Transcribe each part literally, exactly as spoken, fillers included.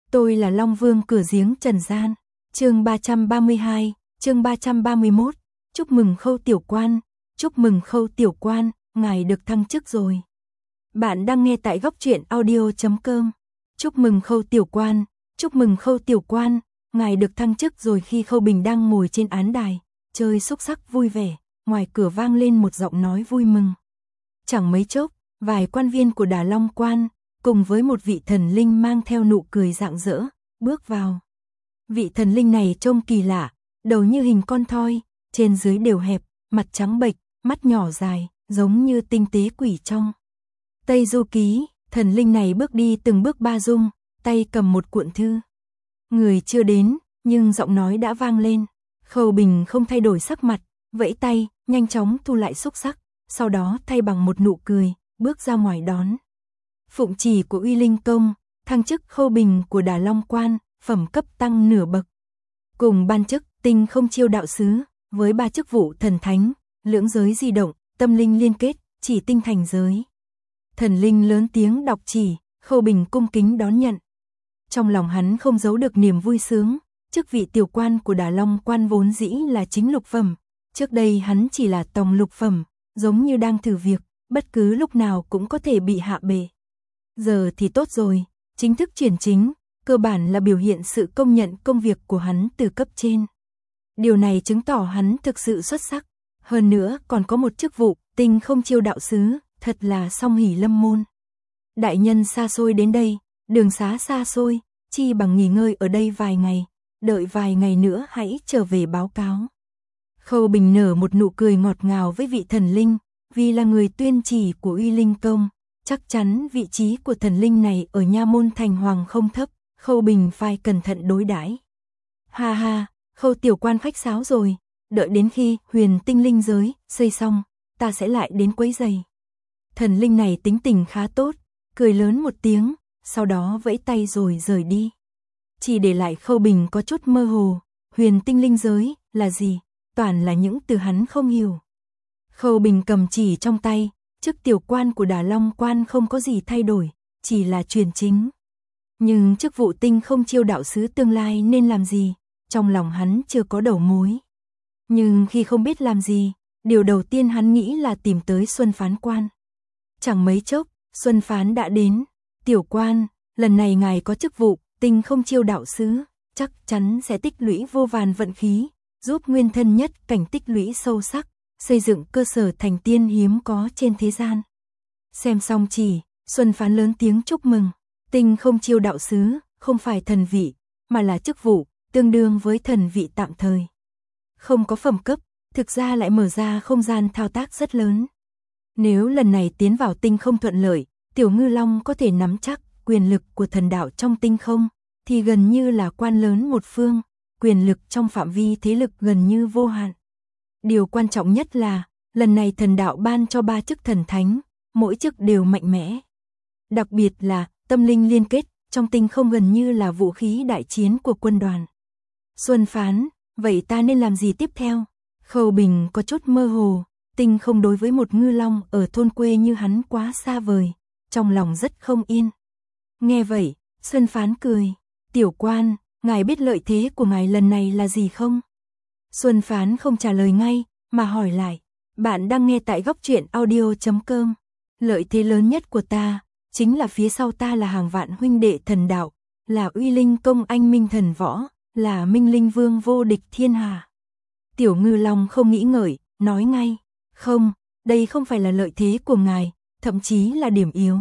Tôi là Long Vương cửa giếng trần gian. Chương ba trăm ba mươi hai, chương ba trăm ba mươi mốt. Chúc mừng Khâu tiểu quan, chúc mừng Khâu tiểu quan, ngài được thăng chức rồi. Bạn đang nghe tại góc truyện audio chấm com. Chúc mừng Khâu tiểu quan, chúc mừng Khâu tiểu quan, ngài được thăng chức rồi. Khi Khâu Bình đang ngồi trên án đài, chơi xúc sắc vui vẻ, ngoài cửa vang lên một giọng nói vui mừng. Chẳng mấy chốc, vài quan viên của Đà Long quan, cùng với một vị thần linh mang theo nụ cười rạng rỡ, bước vào. Vị thần linh này trông kỳ lạ, đầu như hình con thoi, trên dưới đều hẹp, mặt trắng bệch, mắt nhỏ dài, giống như tinh tế quỷ trong Tây Du Ký. Thần linh này bước đi từng bước ba dung, tay cầm một cuộn thư. Người chưa đến, nhưng giọng nói đã vang lên. Khâu Bình không thay đổi sắc mặt, vẫy tay, nhanh chóng thu lại xúc sắc, sau đó thay bằng một nụ cười, bước ra ngoài đón. Phụng chỉ của Uy Linh Công, thăng chức Khâu Bình của Đà Long quan, phẩm cấp tăng nửa bậc. Cùng ban chức Tinh Không Chiêu đạo sứ, với ba chức vụ thần thánh, lưỡng giới di động, tâm linh liên kết, chỉ tinh thành giới. Thần linh lớn tiếng đọc chỉ, Khâu Bình cung kính đón nhận. Trong lòng hắn không giấu được niềm vui sướng, chức vị tiểu quan của Đà Long quan vốn dĩ là chính lục phẩm, trước đây hắn chỉ là tòng lục phẩm, giống như đang thử việc, bất cứ lúc nào cũng có thể bị hạ bệ. Giờ thì tốt rồi, chính thức chuyển chính, cơ bản là biểu hiện sự công nhận công việc của hắn từ cấp trên. Điều này chứng tỏ hắn thực sự xuất sắc, hơn nữa còn có một chức vụ Tinh Không Chiêu đạo sứ, thật là song hỷ lâm môn. Đại nhân xa xôi đến đây, đường xá xa xôi, chi bằng nghỉ ngơi ở đây vài ngày, đợi vài ngày nữa hãy trở về báo cáo. Khâu Bình nở một nụ cười ngọt ngào với vị thần linh, vì là người tuyên chỉ của Uy Linh Công, chắc chắn vị trí của thần linh này ở nha môn thành hoàng không thấp, Khâu Bình phải cẩn thận đối đãi. Ha ha, Khâu tiểu quan khách sáo rồi, đợi đến khi huyền tinh linh giới xây xong, ta sẽ lại đến quấy giày. Thần linh này tính tình khá tốt, cười lớn một tiếng, sau đó vẫy tay rồi rời đi. Chỉ để lại Khâu Bình có chút mơ hồ, huyền tinh linh giới là gì, toàn là những từ hắn không hiểu. Khâu Bình cầm chỉ trong tay, chức tiểu quan của Đà Long quan không có gì thay đổi, chỉ là truyền chính. Nhưng chức vụ Tinh Không Chiêu đạo sứ tương lai nên làm gì, trong lòng hắn chưa có đầu mối. Nhưng khi không biết làm gì, điều đầu tiên hắn nghĩ là tìm tới Xuân Phán quan. Chẳng mấy chốc, Xuân Phán đã đến. Tiểu quan, lần này ngài có chức vụ Tinh Không Chiêu đạo sứ, chắc chắn sẽ tích lũy vô vàn vận khí, giúp nguyên thân nhất cảnh tích lũy sâu sắc, xây dựng cơ sở thành tiên hiếm có trên thế gian. Xem xong chỉ, Xuân Phán lớn tiếng chúc mừng. Tinh Không Chiêu đạo sứ không phải thần vị, mà là chức vụ tương đương với thần vị tạm thời. Không có phẩm cấp, thực ra lại mở ra không gian thao tác rất lớn. Nếu lần này tiến vào tinh không thuận lợi, Tiểu Ngư Long có thể nắm chắc quyền lực của thần đạo trong tinh không, thì gần như là quan lớn một phương, quyền lực trong phạm vi thế lực gần như vô hạn. Điều quan trọng nhất là, lần này thần đạo ban cho ba chức thần thánh, mỗi chức đều mạnh mẽ. Đặc biệt là, tâm linh liên kết, trong tinh không gần như là vũ khí đại chiến của quân đoàn. Xuân Phán, vậy ta nên làm gì tiếp theo? Khâu Bình có chút mơ hồ, tinh không đối với một ngư long ở thôn quê như hắn quá xa vời, trong lòng rất không yên. Nghe vậy, Xuân Phán cười, tiểu quan, ngài biết lợi thế của ngài lần này là gì không? Xuân Phán không trả lời ngay, mà hỏi lại, bạn đang nghe tại góc truyện audio chấm com. Lợi thế lớn nhất của ta, chính là phía sau ta là hàng vạn huynh đệ thần đạo, là Uy Linh Công anh minh thần võ, là Minh Linh Vương vô địch thiên hạ. Tiểu Ngư Long không nghĩ ngợi, nói ngay, không, đây không phải là lợi thế của ngài, thậm chí là điểm yếu.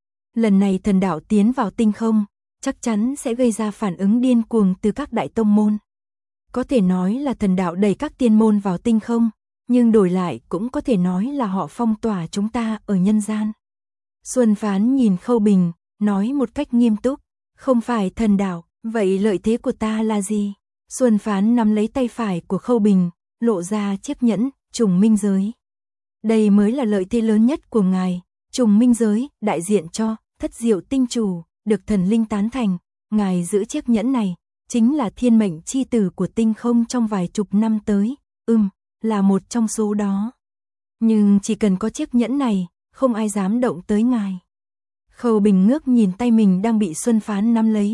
Lần này thần đạo tiến vào tinh không, chắc chắn sẽ gây ra phản ứng điên cuồng từ các đại tông môn. Có thể nói là thần đạo đẩy các tiên môn vào tinh không, nhưng đổi lại cũng có thể nói là họ phong tỏa chúng ta ở nhân gian. Xuân Phán nhìn Khâu Bình, nói một cách nghiêm túc, không phải thần đạo, vậy lợi thế của ta là gì? Xuân Phán nắm lấy tay phải của Khâu Bình, lộ ra chiếc nhẫn, trùng minh giới. Đây mới là lợi thế lớn nhất của ngài, trùng minh giới, đại diện cho thất diệu tinh chủ, được thần linh tán thành, ngài giữ chiếc nhẫn này, chính là thiên mệnh chi tử của tinh không trong vài chục năm tới, ừm, là một trong số đó. Nhưng chỉ cần có chiếc nhẫn này, không ai dám động tới ngài. Khâu Bình ngước nhìn tay mình đang bị Xuân Phán nắm lấy,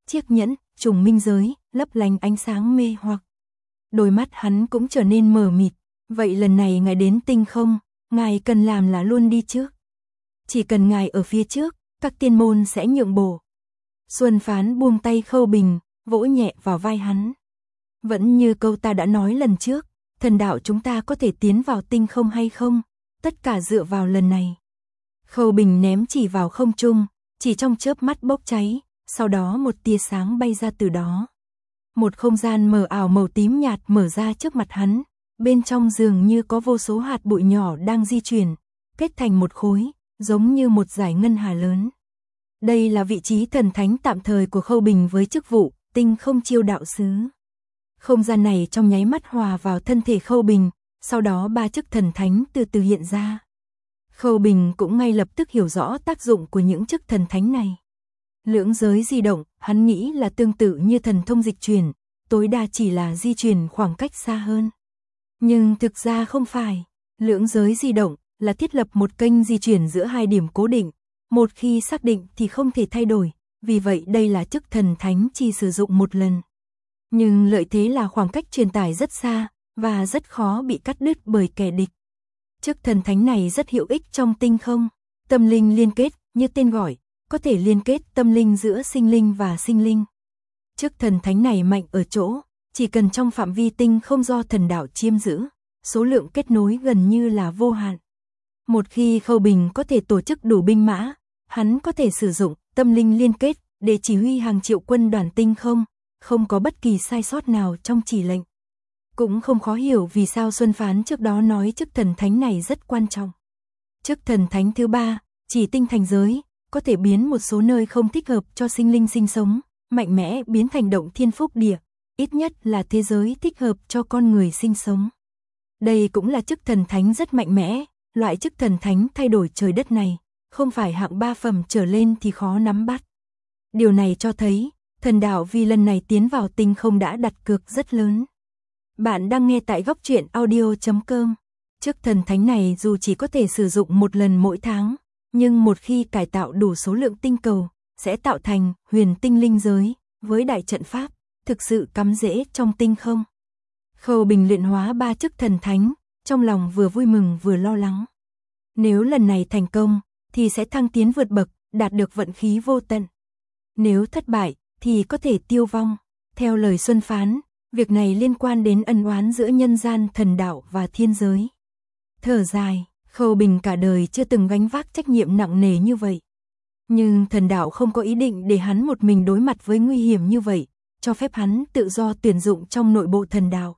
chiếc nhẫn, trùng minh giới, lấp lánh ánh sáng mê hoặc. Đôi mắt hắn cũng trở nên mờ mịt, vậy lần này ngài đến tinh không, ngài cần làm là luôn đi trước. Chỉ cần ngài ở phía trước, các tiên môn sẽ nhượng bộ. Xuân Phán buông tay Khâu Bình, vỗ nhẹ vào vai hắn. Vẫn như câu ta đã nói lần trước, thần đạo chúng ta có thể tiến vào tinh không hay không, tất cả dựa vào lần này. Khâu Bình ném chỉ vào không trung, chỉ trong chớp mắt bốc cháy, sau đó một tia sáng bay ra từ đó. Một không gian mờ ảo màu tím nhạt mở ra trước mặt hắn, bên trong dường như có vô số hạt bụi nhỏ đang di chuyển, kết thành một khối, giống như một dải ngân hà lớn. Đây là vị trí thần thánh tạm thời của Khâu Bình với chức vụ tinh không chiêu đạo sứ. Không gian này trong nháy mắt hòa vào thân thể Khâu Bình, sau đó ba chức thần thánh từ từ hiện ra. Khâu Bình cũng ngay lập tức hiểu rõ tác dụng của những chức thần thánh này. Lưỡng giới di động, hắn nghĩ là tương tự như thần thông dịch chuyển, tối đa chỉ là di chuyển khoảng cách xa hơn. Nhưng thực ra không phải, lưỡng giới di động là thiết lập một kênh di chuyển giữa hai điểm cố định, một khi xác định thì không thể thay đổi, vì vậy đây là chức thần thánh chỉ sử dụng một lần. Nhưng lợi thế là khoảng cách truyền tải rất xa, và rất khó bị cắt đứt bởi kẻ địch. Chức thần thánh này rất hữu ích trong tinh không, tâm linh liên kết, như tên gọi, có thể liên kết tâm linh giữa sinh linh và sinh linh. Chức thần thánh này mạnh ở chỗ, chỉ cần trong phạm vi tinh không do thần đạo chiếm giữ, số lượng kết nối gần như là vô hạn. Một khi Khâu Bình có thể tổ chức đủ binh mã, hắn có thể sử dụng tâm linh liên kết để chỉ huy hàng triệu quân đoàn tinh không, không có bất kỳ sai sót nào trong chỉ lệnh. Cũng không khó hiểu vì sao Xuân Phán trước đó nói chức thần thánh này rất quan trọng. Chức thần thánh thứ ba, chỉ tinh thành giới, có thể biến một số nơi không thích hợp cho sinh linh sinh sống, mạnh mẽ biến thành động thiên phúc địa, ít nhất là thế giới thích hợp cho con người sinh sống. Đây cũng là chức thần thánh rất mạnh mẽ, loại chức thần thánh thay đổi trời đất này, không phải hạng ba phẩm trở lên thì khó nắm bắt. Điều này cho thấy, thần đạo vì lần này tiến vào tinh không đã đặt cược rất lớn. Bạn đang nghe tại góc truyện audio chấm com. Chức thần thánh này dù chỉ có thể sử dụng một lần mỗi tháng, nhưng một khi cải tạo đủ số lượng tinh cầu, sẽ tạo thành huyền tinh linh giới, với đại trận pháp, thực sự cắm rễ trong tinh không. Khâu Bình luyện hóa ba chức thần thánh, trong lòng vừa vui mừng vừa lo lắng. Nếu lần này thành công, thì sẽ thăng tiến vượt bậc, đạt được vận khí vô tận. Nếu thất bại, thì có thể tiêu vong. Theo lời Xuân Phán, việc này liên quan đến ân oán giữa nhân gian thần đạo và thiên giới. Thở dài, Khâu Bình cả đời chưa từng gánh vác trách nhiệm nặng nề như vậy. Nhưng thần đạo không có ý định để hắn một mình đối mặt với nguy hiểm như vậy, cho phép hắn tự do tuyển dụng trong nội bộ thần đạo.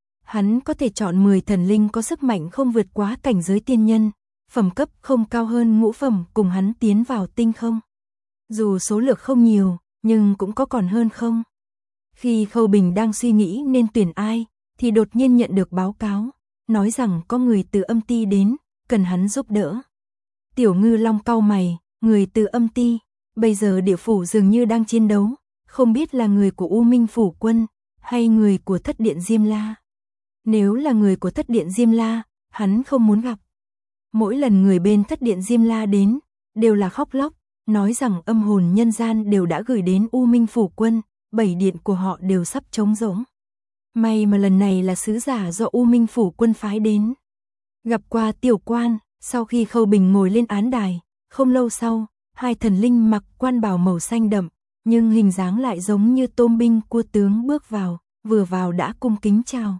Hắn có thể chọn mười thần linh có sức mạnh không vượt quá cảnh giới tiên nhân, phẩm cấp không cao hơn ngũ phẩm cùng hắn tiến vào tinh không. Dù số lượng không nhiều, nhưng cũng có còn hơn không. Khi Khâu Bình đang suy nghĩ nên tuyển ai, thì đột nhiên nhận được báo cáo, nói rằng có người từ âm ti đến, cần hắn giúp đỡ. Tiểu Ngư Long cau mày, người từ âm ti, bây giờ địa phủ dường như đang chiến đấu, không biết là người của U Minh Phủ Quân, hay người của Thất Điện Diêm La. Nếu là người của Thất Điện Diêm La, hắn không muốn gặp. Mỗi lần người bên Thất Điện Diêm La đến, đều là khóc lóc, nói rằng âm hồn nhân gian đều đã gửi đến U Minh Phủ Quân, bảy điện của họ đều sắp trống rỗng. May mà lần này là sứ giả do U Minh Phủ Quân phái đến. Gặp qua tiểu quan, sau khi Khâu Bình ngồi lên án đài, không lâu sau, hai thần linh mặc quan bào màu xanh đậm, nhưng hình dáng lại giống như tôm binh cua tướng bước vào, vừa vào đã cung kính chào.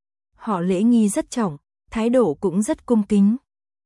Họ lễ nghi rất trọng, thái độ cũng rất cung kính.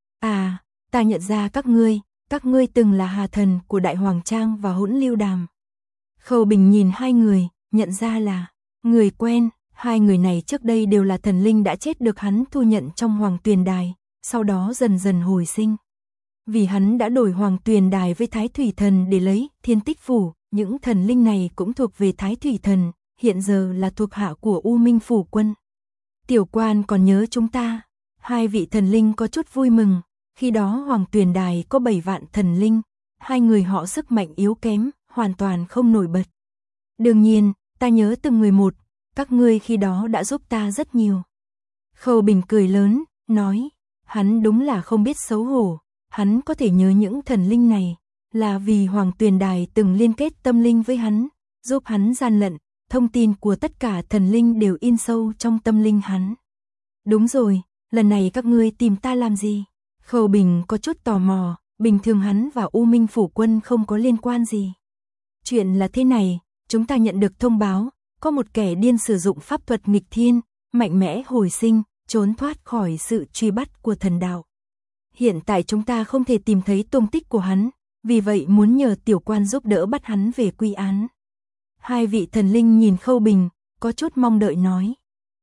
À, ta nhận ra các ngươi, các ngươi từng là hà thần của Đại Hoàng Trang và Hỗn Lưu Đàm. Khâu Bình nhìn hai người, nhận ra là người quen, hai người này trước đây đều là thần linh đã chết được hắn thu nhận trong Hoàng Tuyền Đài, sau đó dần dần hồi sinh. Vì hắn đã đổi Hoàng Tuyền Đài với Thái Thủy Thần để lấy Thiên Tích Phủ, những thần linh này cũng thuộc về Thái Thủy Thần, hiện giờ là thuộc hạ của U Minh Phủ Quân. Tiểu quan còn nhớ chúng ta, hai vị thần linh có chút vui mừng, khi đó Hoàng Tuyền Đài có bảy vạn thần linh, hai người họ sức mạnh yếu kém, hoàn toàn không nổi bật. Đương nhiên, ta nhớ từng người một, các ngươi khi đó đã giúp ta rất nhiều. Khâu Bình cười lớn, nói, hắn đúng là không biết xấu hổ, hắn có thể nhớ những thần linh này, là vì Hoàng Tuyền Đài từng liên kết tâm linh với hắn, giúp hắn gian lận, thông tin của tất cả thần linh đều in sâu trong tâm linh hắn. Đúng rồi, lần này các ngươi tìm ta làm gì? Khâu Bình có chút tò mò, bình thường hắn và U Minh Phủ Quân không có liên quan gì. Chuyện là thế này, chúng ta nhận được thông báo, có một kẻ điên sử dụng pháp thuật nghịch thiên, mạnh mẽ hồi sinh, trốn thoát khỏi sự truy bắt của thần đạo. Hiện tại chúng ta không thể tìm thấy tung tích của hắn, vì vậy muốn nhờ tiểu quan giúp đỡ bắt hắn về quy án. Hai vị thần linh nhìn Khâu Bình, có chút mong đợi nói.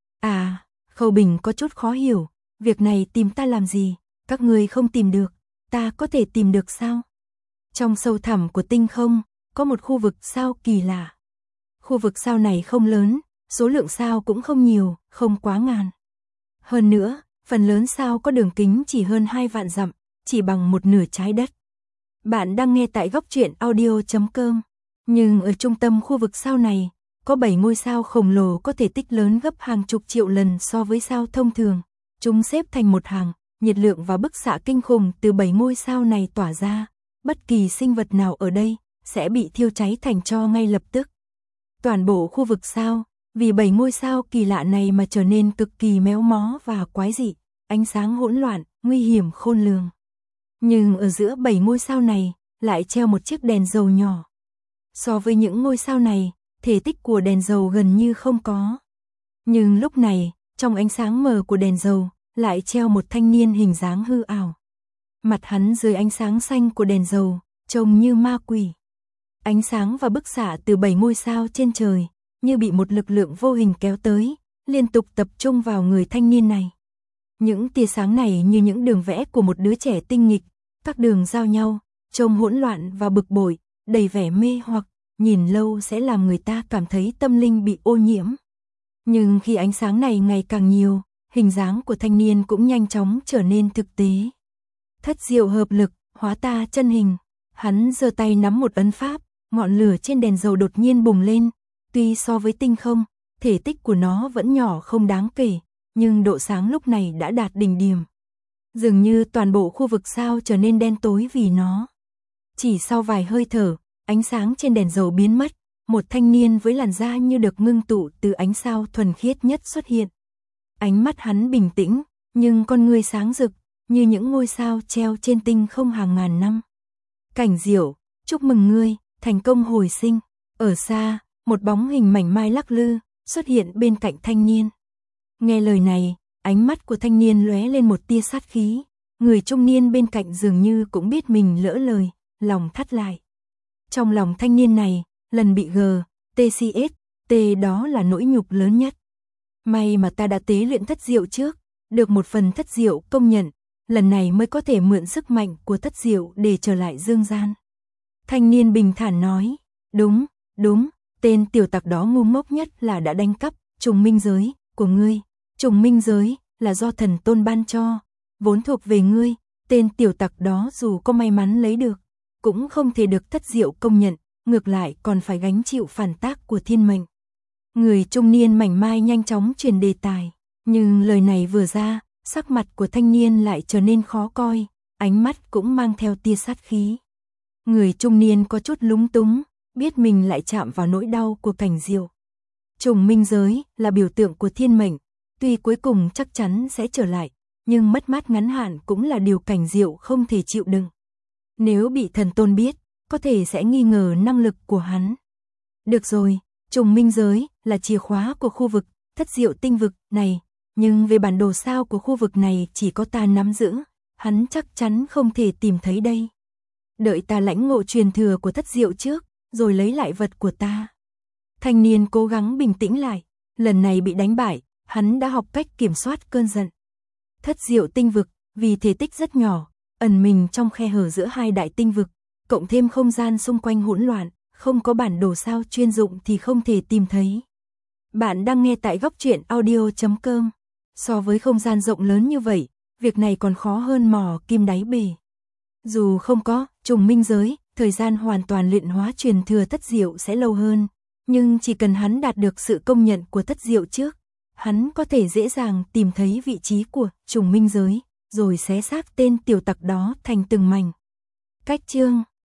À, Khâu Bình có chút khó hiểu, việc này tìm ta làm gì, các ngươi không tìm được, ta có thể tìm được sao? Trong sâu thẳm của tinh không, có một khu vực sao kỳ lạ. Khu vực sao này không lớn, số lượng sao cũng không nhiều, không quá ngàn. Hơn nữa, phần lớn sao có đường kính chỉ hơn hai vạn dặm, chỉ bằng một nửa trái đất. Bạn đang nghe tại góc truyện audio chấm com. Nhưng ở trung tâm khu vực sao này, có bảy ngôi sao khổng lồ có thể tích lớn gấp hàng chục triệu lần so với sao thông thường. Chúng xếp thành một hàng, nhiệt lượng và bức xạ kinh khủng từ bảy ngôi sao này tỏa ra. Bất kỳ sinh vật nào ở đây sẽ bị thiêu cháy thành tro ngay lập tức. Toàn bộ khu vực sao, vì bảy ngôi sao kỳ lạ này mà trở nên cực kỳ méo mó và quái dị, ánh sáng hỗn loạn, nguy hiểm khôn lường. Nhưng ở giữa bảy ngôi sao này, lại treo một chiếc đèn dầu nhỏ. So với những ngôi sao này, thể tích của đèn dầu gần như không có. Nhưng lúc này, trong ánh sáng mờ của đèn dầu, lại treo một thanh niên hình dáng hư ảo. Mặt hắn dưới ánh sáng xanh của đèn dầu, trông như ma quỷ. Ánh sáng và bức xạ từ bảy ngôi sao trên trời, như bị một lực lượng vô hình kéo tới, liên tục tập trung vào người thanh niên này. Những tia sáng này như những đường vẽ của một đứa trẻ tinh nghịch, các đường giao nhau, trông hỗn loạn và bực bội, đầy vẻ mê hoặc, nhìn lâu sẽ làm người ta cảm thấy tâm linh bị ô nhiễm. Nhưng khi ánh sáng này ngày càng nhiều, hình dáng của thanh niên cũng nhanh chóng trở nên thực tế. Thất diệu hợp lực, hóa ta chân hình. Hắn giơ tay nắm một ấn pháp, ngọn lửa trên đèn dầu đột nhiên bùng lên. Tuy so với tinh không, thể tích của nó vẫn nhỏ không đáng kể, nhưng độ sáng lúc này đã đạt đỉnh điểm. Dường như toàn bộ khu vực sao trở nên đen tối vì nó. Chỉ sau vài hơi thở, ánh sáng trên đèn dầu biến mất, một thanh niên với làn da như được ngưng tụ từ ánh sao thuần khiết nhất xuất hiện. Ánh mắt hắn bình tĩnh, nhưng con ngươi sáng rực, như những ngôi sao treo trên tinh không hàng ngàn năm. Cảnh Diệu, chúc mừng ngươi, thành công hồi sinh. Ở xa, một bóng hình mảnh mai lắc lư, xuất hiện bên cạnh thanh niên. Nghe lời này, ánh mắt của thanh niên lóe lên một tia sát khí. Người trung niên bên cạnh dường như cũng biết mình lỡ lời, lòng thắt lại. Trong lòng thanh niên này, lần bị G, tê xê ét, T đó là nỗi nhục lớn nhất. May mà ta đã tế luyện thất diệu trước, được một phần thất diệu công nhận, lần này mới có thể mượn sức mạnh của thất diệu để trở lại dương gian. Thanh niên bình thản nói, đúng, đúng, tên tiểu tặc đó ngu ngốc nhất là đã đánh cắp trùng minh giới của ngươi. Trùng minh giới là do thần tôn ban cho, vốn thuộc về ngươi, tên tiểu tặc đó dù có may mắn lấy được, cũng không thể được thất diệu công nhận, ngược lại còn phải gánh chịu phản tác của thiên mệnh. Người trung niên mảnh mai nhanh chóng truyền đề tài, nhưng lời này vừa ra, sắc mặt của thanh niên lại trở nên khó coi, ánh mắt cũng mang theo tia sát khí. Người trung niên có chút lúng túng, biết mình lại chạm vào nỗi đau của Cảnh Diệu. Trùng minh giới là biểu tượng của thiên mệnh, tuy cuối cùng chắc chắn sẽ trở lại, nhưng mất mát ngắn hạn cũng là điều Cảnh Diệu không thể chịu đựng. Nếu bị thần tôn biết, có thể sẽ nghi ngờ năng lực của hắn. Được rồi, trùng minh giới là chìa khóa của khu vực thất diệu tinh vực này, nhưng về bản đồ sao của khu vực này chỉ có ta nắm giữ, hắn chắc chắn không thể tìm thấy đây. Đợi ta lãnh ngộ truyền thừa của thất diệu trước, rồi lấy lại vật của ta. Thanh niên cố gắng bình tĩnh lại, lần này bị đánh bại, hắn đã học cách kiểm soát cơn giận. Thất diệu tinh vực, vì thể tích rất nhỏ, ẩn mình trong khe hở giữa hai đại tinh vực, cộng thêm không gian xung quanh hỗn loạn, không có bản đồ sao chuyên dụng thì không thể tìm thấy. Bạn đang nghe tại góc truyện audio chấm com. So với không gian rộng lớn như vậy, việc này còn khó hơn mò kim đáy bể. Dù không có trùng minh giới, thời gian hoàn toàn luyện hóa truyền thừa thất diệu sẽ lâu hơn, nhưng chỉ cần hắn đạt được sự công nhận của thất diệu trước, hắn có thể dễ dàng tìm thấy vị trí của trùng minh giới, rồi xé xác tên tiểu tặc đó thành từng mảnh. Cách chương